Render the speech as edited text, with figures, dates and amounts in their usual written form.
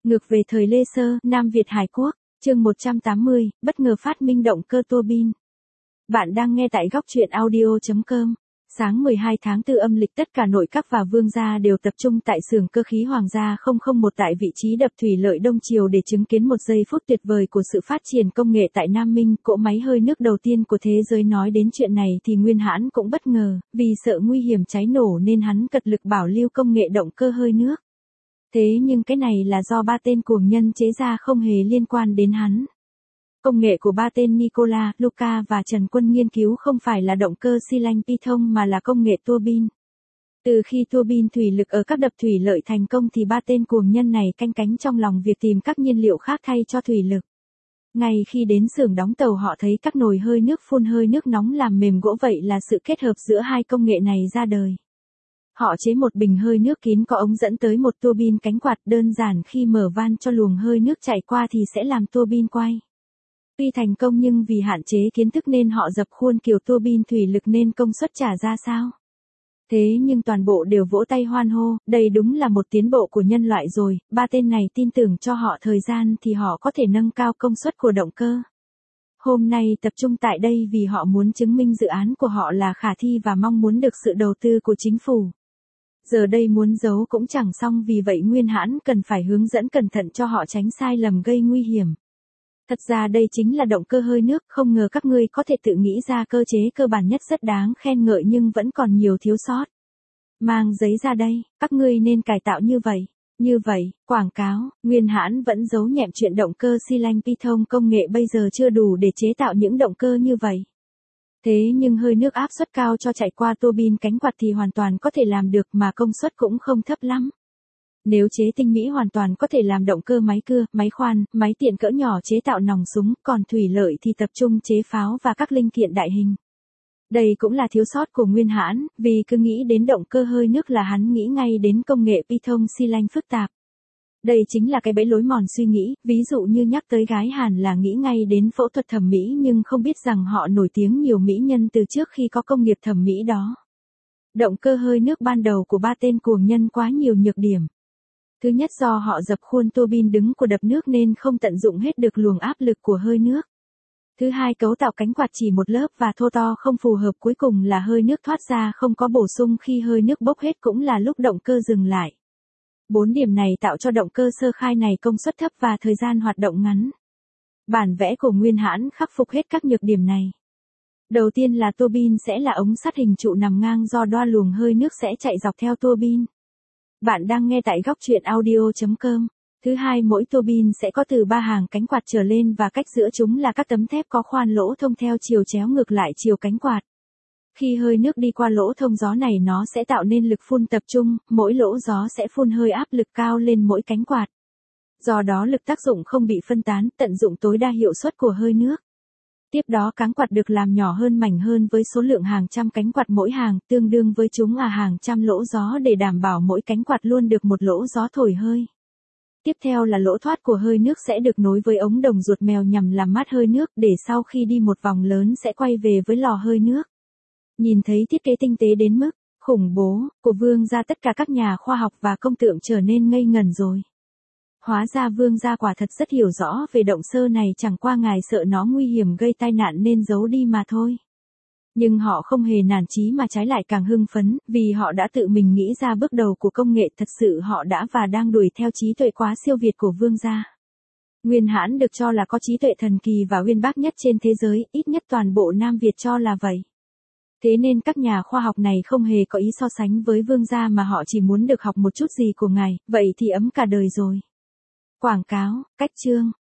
Ngược về thời Lê Sơ, Nam Việt Hải Quốc, chương 180, bất ngờ phát minh động cơ tua bin. Bạn đang nghe tại góc truyện audio.com. Sáng 12 tháng 4 âm lịch, tất cả nội các và vương gia đều tập trung tại xưởng cơ khí Hoàng gia 001 tại vị trí đập thủy lợi Đông Triều để chứng kiến một giây phút tuyệt vời của sự phát triển công nghệ tại Nam Minh, cỗ máy hơi nước đầu tiên của thế giới. Nói đến chuyện này thì Nguyên Hãn cũng bất ngờ, vì sợ nguy hiểm cháy nổ nên hắn cật lực bảo lưu công nghệ động cơ hơi nước. Thế nhưng cái này là do ba tên cuồng nhân chế ra, không hề liên quan đến hắn. Công nghệ của ba tên Nicola, Luca và Trần Quân nghiên cứu không phải là động cơ xi lanh Python mà là công nghệ tua bin. Từ khi tua bin thủy lực ở các đập thủy lợi thành công thì ba tên cuồng nhân này canh cánh trong lòng việc tìm các nhiên liệu khác thay cho thủy lực. Ngay khi đến xưởng đóng tàu, họ thấy các nồi hơi nước phun hơi nước nóng làm mềm gỗ, vậy là sự kết hợp giữa hai công nghệ này ra đời. Họ chế một bình hơi nước kín có ống dẫn tới một tua bin cánh quạt, đơn giản khi mở van cho luồng hơi nước chạy qua thì sẽ làm tua bin quay. Tuy thành công nhưng vì hạn chế kiến thức nên họ dập khuôn kiểu tua bin thủy lực nên công suất chả ra sao. Thế nhưng toàn bộ đều vỗ tay hoan hô, đây đúng là một tiến bộ của nhân loại rồi. Ba tên này tin tưởng cho họ thời gian thì họ có thể nâng cao công suất của động cơ. Hôm nay tập trung tại đây vì họ muốn chứng minh dự án của họ là khả thi và mong muốn được sự đầu tư của chính phủ. Giờ đây muốn giấu cũng chẳng xong, vì vậy Nguyên Hãn cần phải hướng dẫn cẩn thận cho họ tránh sai lầm gây nguy hiểm. Thật ra đây chính là động cơ hơi nước, không ngờ các ngươi có thể tự nghĩ ra cơ chế cơ bản nhất, rất đáng khen ngợi nhưng vẫn còn nhiều thiếu sót. Mang giấy ra đây, các ngươi nên cải tạo như vậy. Như vậy, quảng cáo, Nguyên Hãn vẫn giấu nhẹm chuyện động cơ xi lanh Python công nghệ bây giờ chưa đủ để chế tạo những động cơ như vậy. Thế nhưng hơi nước áp suất cao cho chạy qua tua bin cánh quạt thì hoàn toàn có thể làm được, mà công suất cũng không thấp lắm. Nếu chế tinh mỹ hoàn toàn có thể làm động cơ máy cưa, máy khoan, máy tiện cỡ nhỏ chế tạo nòng súng, còn thủy lợi thì tập trung chế pháo và các linh kiện đại hình. Đây cũng là thiếu sót của Nguyên Hãn, vì cứ nghĩ đến động cơ hơi nước là hắn nghĩ ngay đến công nghệ Python xi lanh phức tạp. Đây chính là cái bẫy lối mòn suy nghĩ, ví dụ như nhắc tới gái Hàn là nghĩ ngay đến phẫu thuật thẩm mỹ, nhưng không biết rằng họ nổi tiếng nhiều mỹ nhân từ trước khi có công nghiệp thẩm mỹ đó. Động cơ hơi nước ban đầu của ba tên cuồng nhân quá nhiều nhược điểm. Thứ nhất, do họ dập khuôn tua bin đứng của đập nước nên không tận dụng hết được luồng áp lực của hơi nước. Thứ hai, cấu tạo cánh quạt chỉ một lớp và thô to không phù hợp, cuối cùng là hơi nước thoát ra không có bổ sung, khi hơi nước bốc hết cũng là lúc động cơ dừng lại. 4 điểm này tạo cho động cơ sơ khai này công suất thấp và thời gian hoạt động ngắn. Bản vẽ của Nguyên Hãn khắc phục hết các nhược điểm này. Đầu tiên là tua bin sẽ là ống sắt hình trụ nằm ngang, do đoa luồng hơi nước sẽ chạy dọc theo tua bin. Bạn đang nghe tại góc truyện audio.com. Thứ hai, mỗi tua bin sẽ có từ 3 hàng cánh quạt trở lên và cách giữa chúng là các tấm thép có khoan lỗ thông theo chiều chéo ngược lại chiều cánh quạt. Khi hơi nước đi qua lỗ thông gió này nó sẽ tạo nên lực phun tập trung, mỗi lỗ gió sẽ phun hơi áp lực cao lên mỗi cánh quạt. Do đó lực tác dụng không bị phân tán, tận dụng tối đa hiệu suất của hơi nước. Tiếp đó cánh quạt được làm nhỏ hơn, mảnh hơn với số lượng hàng trăm cánh quạt mỗi hàng, tương đương với chúng hàng trăm lỗ gió để đảm bảo mỗi cánh quạt luôn được một lỗ gió thổi hơi. Tiếp theo là lỗ thoát của hơi nước sẽ được nối với ống đồng ruột mèo nhằm làm mát hơi nước, để sau khi đi một vòng lớn sẽ quay về với lò hơi nước. Nhìn thấy thiết kế tinh tế đến mức khủng bố của Vương gia, tất cả các nhà khoa học và công tượng trở nên ngây ngẩn rồi. Hóa ra Vương gia quả thật rất hiểu rõ về động cơ này, chẳng qua ngài sợ nó nguy hiểm gây tai nạn nên giấu đi mà thôi. Nhưng họ không hề nản chí mà trái lại càng hưng phấn, vì họ đã tự mình nghĩ ra bước đầu của công nghệ, thật sự họ đã và đang đuổi theo trí tuệ quá siêu việt của Vương gia. Nguyên Hãn được cho là có trí tuệ thần kỳ và uyên bác nhất trên thế giới, ít nhất toàn bộ Nam Việt cho là vậy. Thế nên các nhà khoa học này không hề có ý so sánh với Vương gia mà họ chỉ muốn được học một chút gì của ngài, vậy thì ấm cả đời rồi. Quảng cáo, cách chương,